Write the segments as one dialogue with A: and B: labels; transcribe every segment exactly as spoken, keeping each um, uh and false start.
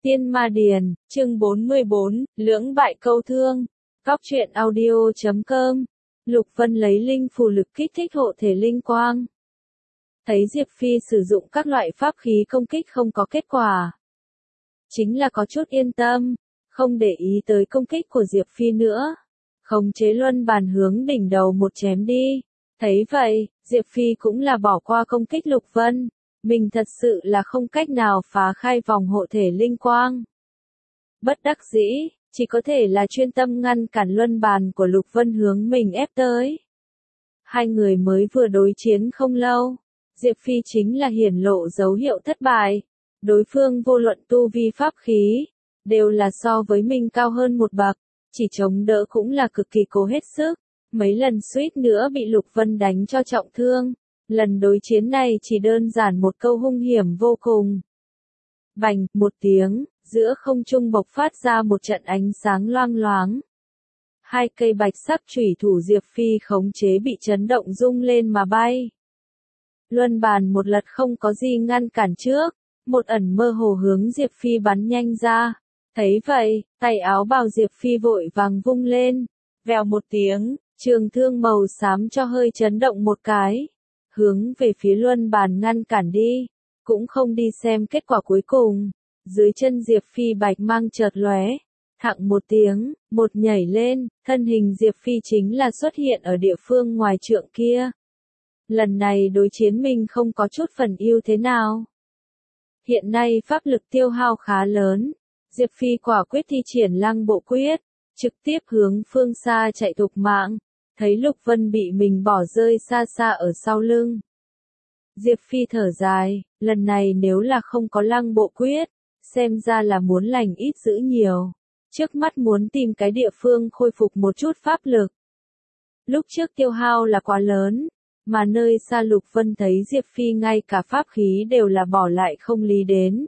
A: Tiên Ma Điền, chương bốn mươi bốn, lưỡng bại câu thương. Góc truyện audio chấm com. Lục Vân lấy linh phù lực kích thích hộ thể linh quang. Thấy Diệp Phi sử dụng các loại pháp khí công kích không có kết quả. Chính là có chút yên tâm, không để ý tới công kích của Diệp Phi nữa. Khống chế luân bàn hướng đỉnh đầu một chém đi. Thấy vậy, Diệp Phi cũng là bỏ qua công kích Lục Vân. Mình thật sự là không cách nào phá khai vòng hộ thể linh quang. Bất đắc dĩ, chỉ có thể là chuyên tâm ngăn cản luân bàn của Lục Vân hướng mình ép tới. Hai người mới vừa đối chiến không lâu, Diệp Phi chính là hiển lộ dấu hiệu thất bại. Đối phương vô luận tu vi pháp khí, đều là so với mình cao hơn một bậc, chỉ chống đỡ cũng là cực kỳ cố hết sức. Mấy lần suýt nữa bị Lục Vân đánh cho trọng thương. Lần đối chiến này chỉ đơn giản một câu hung hiểm vô cùng. Bành, một tiếng, giữa không trung bộc phát ra một trận ánh sáng loang loáng. Hai cây bạch sắc chủy thủ Diệp Phi khống chế bị chấn động rung lên mà bay. Luân bàn một lật không có gì ngăn cản trước, một ẩn mơ hồ hướng Diệp Phi bắn nhanh ra. Thấy vậy, tay áo bào Diệp Phi vội vàng vung lên, vèo một tiếng, trường thương màu xám cho hơi chấn động một cái. Hướng về phía luân bàn ngăn cản đi, cũng không đi xem kết quả cuối cùng. Dưới chân Diệp Phi bạch mang chợt lóe, thặng một tiếng, một nhảy lên, thân hình Diệp Phi chính là xuất hiện ở địa phương ngoài trượng kia. Lần này đối chiến mình không có chút phần ưu thế nào. Hiện nay pháp lực tiêu hao khá lớn, Diệp Phi quả quyết thi triển lăng bộ quyết, trực tiếp hướng phương xa chạy thục mạng. Thấy Lục Vân bị mình bỏ rơi xa xa ở sau lưng. Diệp Phi thở dài, lần này nếu là không có lăng bộ quyết, xem ra là muốn lành ít dữ nhiều. Trước mắt muốn tìm cái địa phương khôi phục một chút pháp lực. Lúc trước tiêu hao là quá lớn, mà nơi xa Lục Vân thấy Diệp Phi ngay cả pháp khí đều là bỏ lại không lý đến.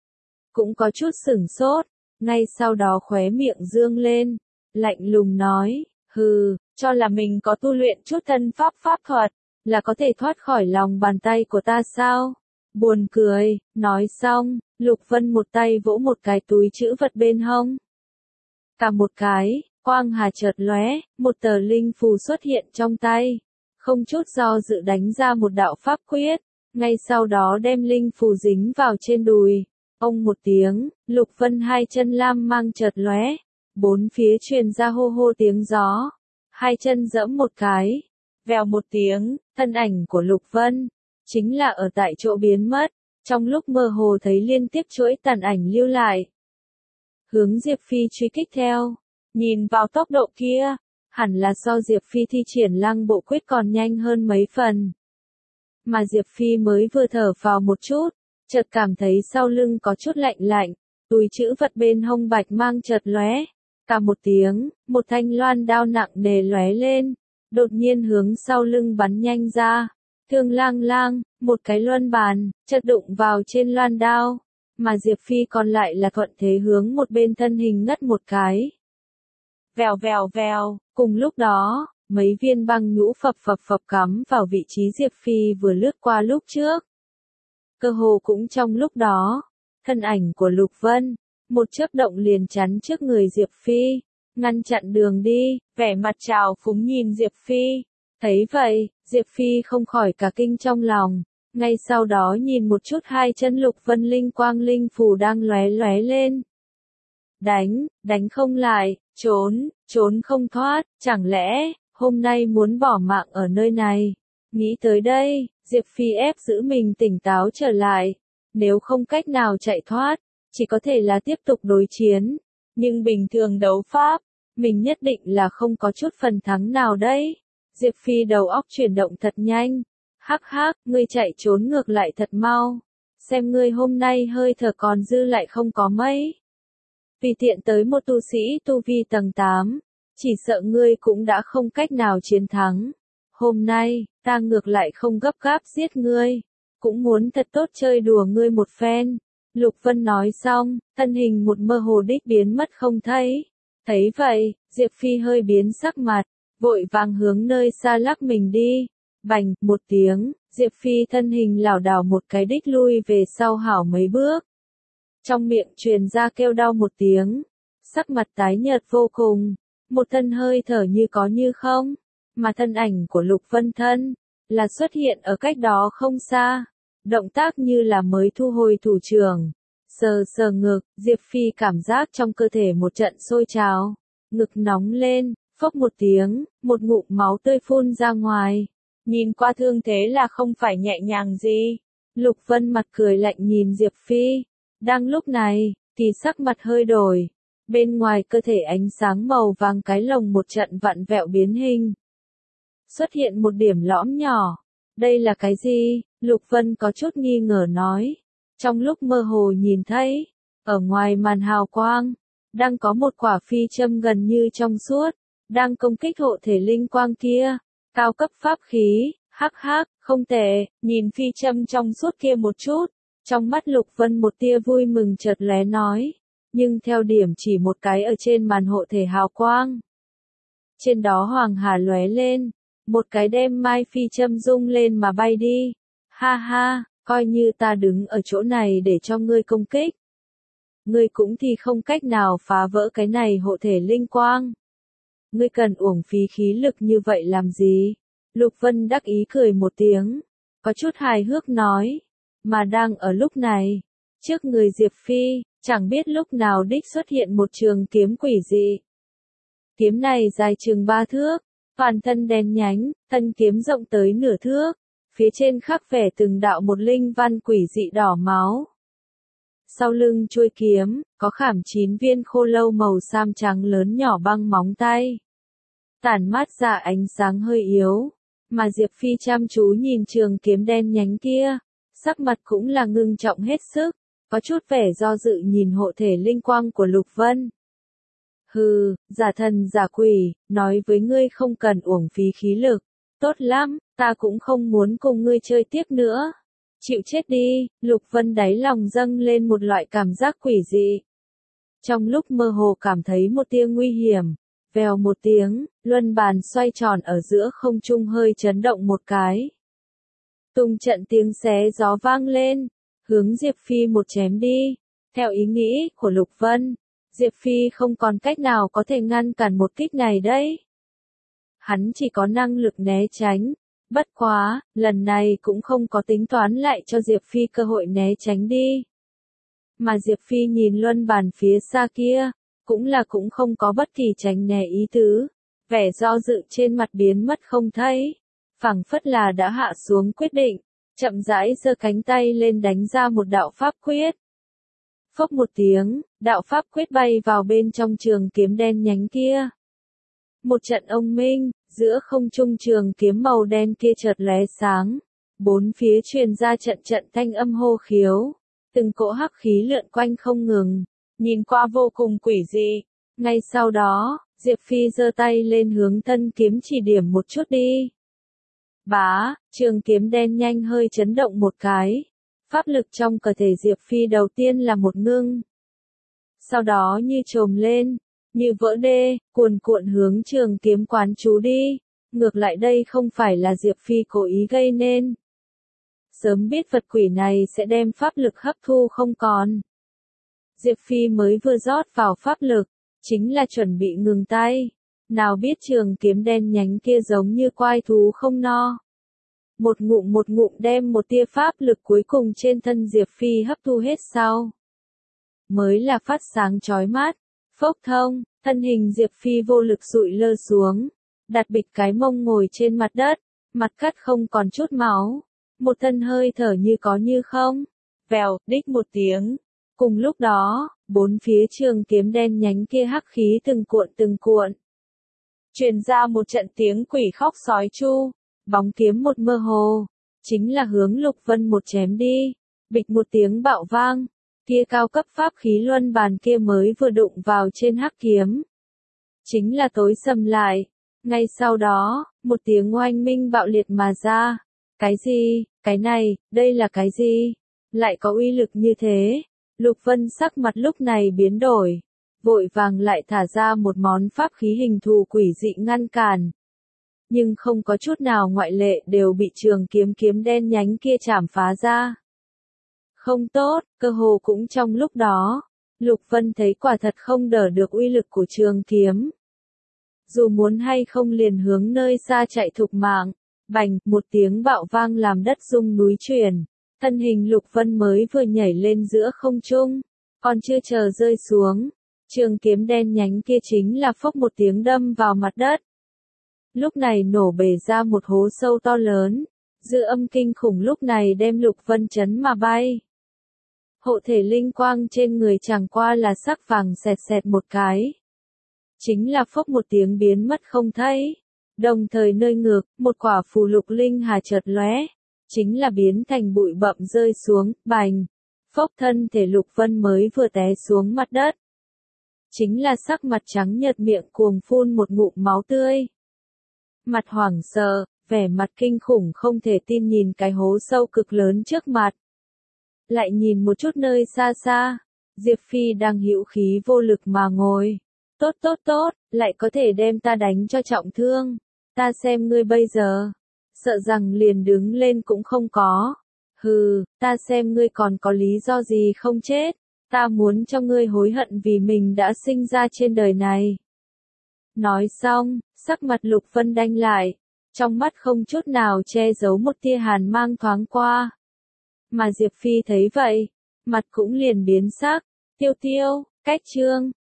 A: Cũng có chút sửng sốt, ngay sau đó khóe miệng dương lên, lạnh lùng nói, hừ. Cho là mình có tu luyện chút thân pháp pháp thuật, là có thể thoát khỏi lòng bàn tay của ta sao? Buồn cười, nói xong, Lục Vân một tay vỗ một cái túi trữ vật bên hông. Cả một cái, quang hà chợt lóe, một tờ linh phù xuất hiện trong tay. Không chút do dự đánh ra một đạo pháp quyết, ngay sau đó đem linh phù dính vào trên đùi. Ông một tiếng, Lục Vân hai chân lam mang chợt lóe, bốn phía truyền ra hô hô tiếng gió. Hai chân giẫm một cái, vèo một tiếng, thân ảnh của Lục Vân, chính là ở tại chỗ biến mất, trong lúc mơ hồ thấy liên tiếp chuỗi tàn ảnh lưu lại. Hướng Diệp Phi truy kích theo, nhìn vào tốc độ kia, hẳn là so Diệp Phi thi triển lăng bộ quyết còn nhanh hơn mấy phần. Mà Diệp Phi mới vừa thở vào một chút, chợt cảm thấy sau lưng có chút lạnh lạnh, túi trữ vật bên hông bạch mang chợt lóe. Cả một tiếng, một thanh loan đao nặng nề lóe lên, đột nhiên hướng sau lưng bắn nhanh ra. Thương lang lang, một cái luân bàn, chợt đụng vào trên loan đao, mà Diệp Phi còn lại là thuận thế hướng một bên thân hình ngất một cái. Vèo vèo vèo, cùng lúc đó, mấy viên băng nhũ phập phập phập cắm vào vị trí Diệp Phi vừa lướt qua lúc trước. Cơ hồ cũng trong lúc đó, thân ảnh của Lục Vân, một chớp động liền chắn trước người Diệp Phi, ngăn chặn đường đi, vẻ mặt trào phúng nhìn Diệp Phi. Thấy vậy, Diệp Phi không khỏi cả kinh trong lòng, ngay sau đó nhìn một chút hai chân Lục Vân linh quang linh phù đang lóe lóe lên. Đánh, đánh không lại, trốn, trốn không thoát, chẳng lẽ, hôm nay muốn bỏ mạng ở nơi này. Nghĩ tới đây, Diệp Phi ép giữ mình tỉnh táo trở lại, nếu không cách nào chạy thoát, chỉ có thể là tiếp tục đối chiến, nhưng bình thường đấu pháp, mình nhất định là không có chút phần thắng nào đấy. Diệp Phi đầu óc chuyển động thật nhanh, hắc hắc, ngươi chạy trốn ngược lại thật mau, xem ngươi hôm nay hơi thở còn dư lại không có mấy. Vì tiện tới một tu sĩ tu vi tầng tám, chỉ sợ ngươi cũng đã không cách nào chiến thắng. Hôm nay, ta ngược lại không gấp gáp giết ngươi, cũng muốn thật tốt chơi đùa ngươi một phen. Lục Vân nói xong, thân hình một mơ hồ đích biến mất không thấy. Thấy vậy, Diệp Phi hơi biến sắc mặt, vội vàng hướng nơi xa lắc mình đi. Bành, một tiếng, Diệp Phi thân hình lảo đảo một cái đích lui về sau hảo mấy bước. trong miệng truyền ra kêu đau một tiếng, sắc mặt tái nhợt vô cùng, một thân hơi thở như có như không, mà thân ảnh của Lục Vân thân, là xuất hiện ở cách đó không xa, động tác như là mới thu hồi thủ trưởng, sờ sờ ngực, Diệp Phi cảm giác trong cơ thể một trận sôi trào, ngực nóng lên, phốc một tiếng, một ngụm máu tươi phun ra ngoài, nhìn qua thương thế là không phải nhẹ nhàng gì. Lục Vân mặt cười lạnh nhìn Diệp Phi, đang lúc này, thì sắc mặt hơi đổi, bên ngoài cơ thể ánh sáng màu vàng cái lồng một trận vặn vẹo biến hình. Xuất hiện một điểm lõm nhỏ, đây là cái gì? Lục Vân có chút nghi ngờ nói, trong lúc mơ hồ nhìn thấy, ở ngoài màn hào quang, đang có một quả phi châm gần như trong suốt, đang công kích hộ thể linh quang kia, cao cấp pháp khí. Hắc hắc, không tệ, nhìn phi châm trong suốt kia một chút, trong mắt Lục Vân một tia vui mừng chợt lóe nói, nhưng theo điểm chỉ một cái ở trên màn hộ thể hào quang. Trên đó hoàng hà lóe lên, một cái đem mai phi châm rung lên mà bay đi. Ha ha, coi như ta đứng ở chỗ này để cho ngươi công kích. Ngươi cũng thì không cách nào phá vỡ cái này hộ thể linh quang. Ngươi cần uổng phí khí lực như vậy làm gì? Lục Vân đắc ý cười một tiếng, có chút hài hước nói, mà đang ở lúc này, trước người Diệp Phi, chẳng biết lúc nào đích xuất hiện một trường kiếm quỷ dị. Kiếm này dài chừng ba thước, toàn thân đen nhánh, thân kiếm rộng tới nửa thước, phía trên khắc vẻ từng đạo một linh văn quỷ dị đỏ máu. Sau lưng chuôi kiếm, có khảm chín viên khô lâu màu sam trắng lớn nhỏ băng móng tay. Tản mát ra ánh sáng hơi yếu. Mà Diệp Phi chăm chú nhìn trường kiếm đen nhánh kia, sắc mặt cũng là ngưng trọng hết sức, có chút vẻ do dự nhìn hộ thể linh quang của Lục Vân. Hừ, giả thần giả quỷ, nói với ngươi không cần uổng phí khí lực, tốt lắm, ta cũng không muốn cùng ngươi chơi tiếp nữa. Chịu chết đi, Lục Vân đáy lòng dâng lên một loại cảm giác quỷ dị. Trong lúc mơ hồ cảm thấy một tia nguy hiểm. Vèo một tiếng, luân bàn xoay tròn ở giữa không trung hơi chấn động một cái. Tung trận tiếng xé gió vang lên, hướng Diệp Phi một chém đi. Theo ý nghĩ của Lục Vân, Diệp Phi không còn cách nào có thể ngăn cản một kích này đấy. Hắn chỉ có năng lực né tránh, bất quá, lần này cũng không có tính toán lại cho Diệp Phi cơ hội né tránh đi. Mà Diệp Phi nhìn luân bàn phía xa kia, cũng là cũng không có bất kỳ tránh né ý tứ, vẻ do dự trên mặt biến mất không thấy, phảng phất là đã hạ xuống quyết định, chậm rãi giơ cánh tay lên đánh ra một đạo pháp quyết. Phốc một tiếng, đạo pháp quyết bay vào bên trong trường kiếm đen nhánh kia. Một trận ông minh, giữa không trung trường kiếm màu đen kia chợt lóe sáng, bốn phía truyền ra trận trận thanh âm hô khiếu, từng cỗ hắc khí lượn quanh không ngừng. Nhìn qua vô cùng quỷ dị. Ngay sau đó, Diệp Phi giơ tay lên hướng thân kiếm chỉ điểm một chút đi. Bá, trường kiếm đen nhanh hơi chấn động một cái. Pháp lực trong cơ thể Diệp Phi đầu tiên là một ngưng. Sau đó như trồm lên, như vỡ đê, cuồn cuộn hướng trường kiếm quán chú đi. Ngược lại đây không phải là Diệp Phi cố ý gây nên. Sớm biết vật quỷ này sẽ đem pháp lực hấp thu không còn. Diệp Phi mới vừa rót vào pháp lực, chính là chuẩn bị ngừng tay. Nào biết trường kiếm đen nhánh kia giống như quai thú không no. Một ngụm một ngụm đem một tia pháp lực cuối cùng trên thân Diệp Phi hấp thu hết sau. Mới là phát sáng chói mắt, phốc thông, thân hình Diệp Phi vô lực sụi lơ xuống, đặt bịch cái mông ngồi trên mặt đất, mặt cắt không còn chút máu, một thân hơi thở như có như không. Vèo, đích một tiếng. Cùng lúc đó, bốn phía trường kiếm đen nhánh kia hắc khí từng cuộn từng cuộn. Truyền ra một trận tiếng quỷ khóc sói chu, bóng kiếm một mơ hồ, chính là hướng Lục Vân một chém đi, bịch một tiếng bạo vang, kia cao cấp pháp khí luân bàn kia mới vừa đụng vào trên hắc kiếm. Chính là tối sầm lại, ngay sau đó, một tiếng oanh minh bạo liệt mà ra. Cái gì, cái này, đây là cái gì? Lại có uy lực như thế? Lục Vân sắc mặt lúc này biến đổi, vội vàng lại thả ra một món pháp khí hình thù quỷ dị ngăn cản. Nhưng không có chút nào ngoại lệ đều bị trường kiếm kiếm đen nhánh kia chảm phá ra. không tốt, cơ hồ cũng trong lúc đó. Lục Vân thấy quả thật không đỡ được uy lực của trường kiếm. Dù muốn hay không liền hướng nơi xa chạy thục mạng. Bành, một tiếng bạo vang làm đất rung núi chuyển. Thân hình Lục Vân mới vừa nhảy lên giữa không trung. Còn chưa chờ rơi xuống. Trường kiếm đen nhánh kia chính là phốc một tiếng đâm vào mặt đất. Lúc này nổ bể ra một hố sâu to lớn. Dư âm kinh khủng lúc này đem Lục Vân chấn mà bay. Hộ thể linh quang trên người chẳng qua là sắc vàng xẹt xẹt một cái. Chính là phốc một tiếng biến mất không thấy. Đồng thời nơi ngược, một quả phù lục linh hà chợt lóe, chính là biến thành bụi bặm rơi xuống, bành. Phốc thân thể Lục Vân mới vừa té xuống mặt đất. Chính là sắc mặt trắng nhợt miệng cuồng phun một ngụm máu tươi. Mặt hoảng sợ, vẻ mặt kinh khủng không thể tin nhìn cái hố sâu cực lớn trước mặt. Lại nhìn một chút nơi xa xa, Diệp Phi đang hữu khí vô lực mà ngồi. Tốt tốt tốt, lại có thể đem ta đánh cho trọng thương. Ta xem ngươi bây giờ. Sợ rằng liền đứng lên cũng không có. Hừ, ta xem ngươi còn có lý do gì không chết. Ta muốn cho ngươi hối hận vì mình đã sinh ra trên đời này. Nói xong, sắc mặt Lục Vân đanh lại. Trong mắt không chút nào che giấu một tia hàn mang thoáng qua. Mà Diệp Phi thấy vậy, mặt cũng liền biến sắc. Tiêu tiêu, cách chương.